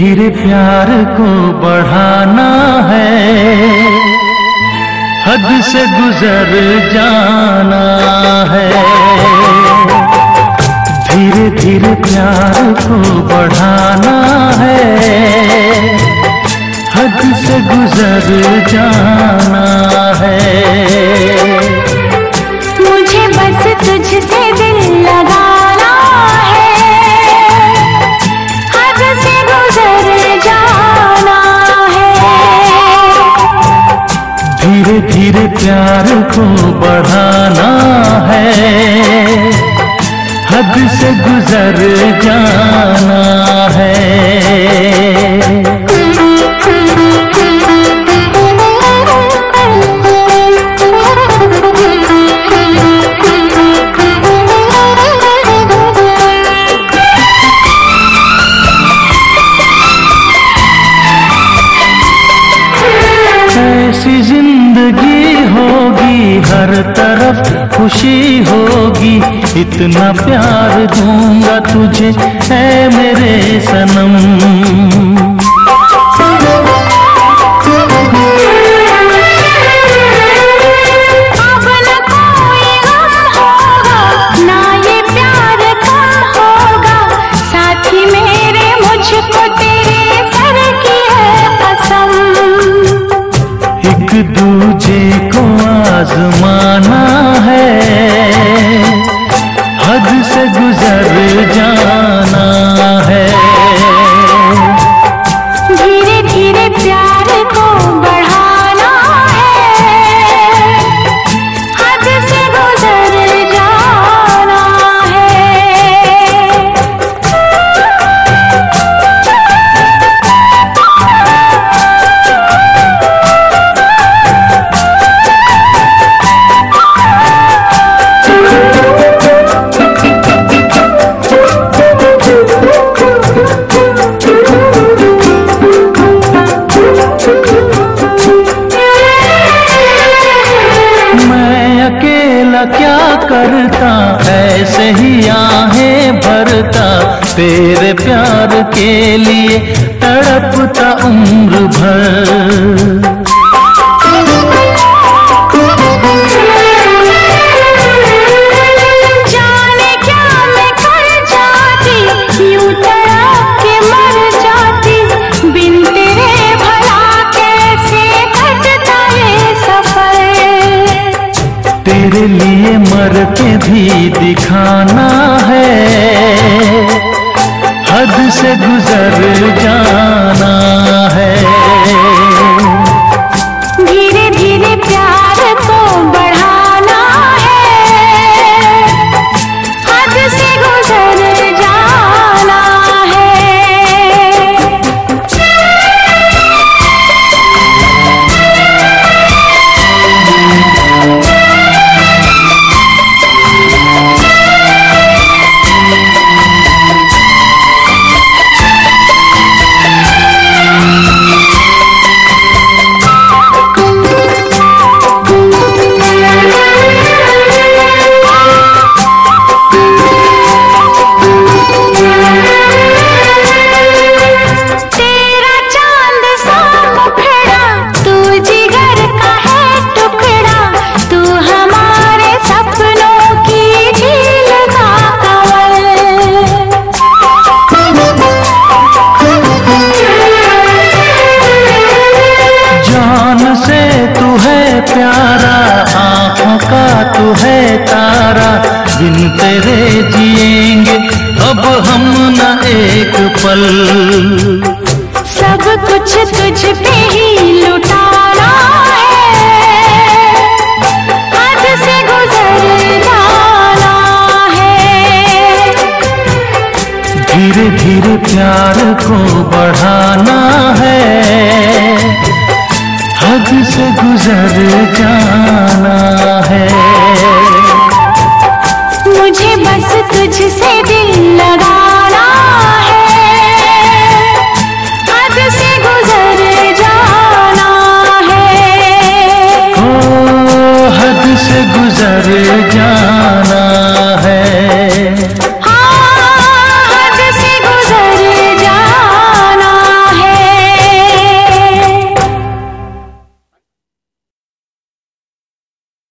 धीरे प्यार को बढ़ाना है, हद से गुजर जाना है। धीरे धीरे प्यार को बढ़ाना है, हद से गुजर जाना है। मुझे बस तुझसे दिल लगाना है, हद से गुजर जाना है। धीरे धीरे प्यार को बढ़ाना है, हद से गुजर जाना है। ऐसी जिंदगी होगी, हर तरफ खुशी होगी, इतना प्यार दूंगा तुझे ऐ मेरे सनम। अब न कोई गम होगा, ना ये प्यार कम होगा, साथी मेरे मुझको तेरे सर की है कसम। एक दूजे को आजमाना है, हद से गुजर जाना है। धीरे धीरे प्यार को बढ़ाना है, हद से गुजर जाना है। अकेला क्या करता, ऐसे ही आहें भरता, तेरे प्यार के लिए तड़पता उम्र भर। जाने क्या मैं कर जाती, यूं तड़प के मर जाती, बिन तेरे भला कैसे कटता ये सफर। तेरे लिए मर के भी दिखाना है, हद से गुजर जाना है। धीरे धीरे प्यार को बढ़ाना है, हद से गुजर जाना है। प्यारा आँखों का तू है तारा, बिन तेरे जिएंगे अब हम न एक पल। सब कुछ तुझ पे ही लुटाना है, हद से गुजर जाना है। धीरे धीरे प्यार को बढ़ाना है, हद से गुजर जाना है। मुझे बस तुझसे दिल लगा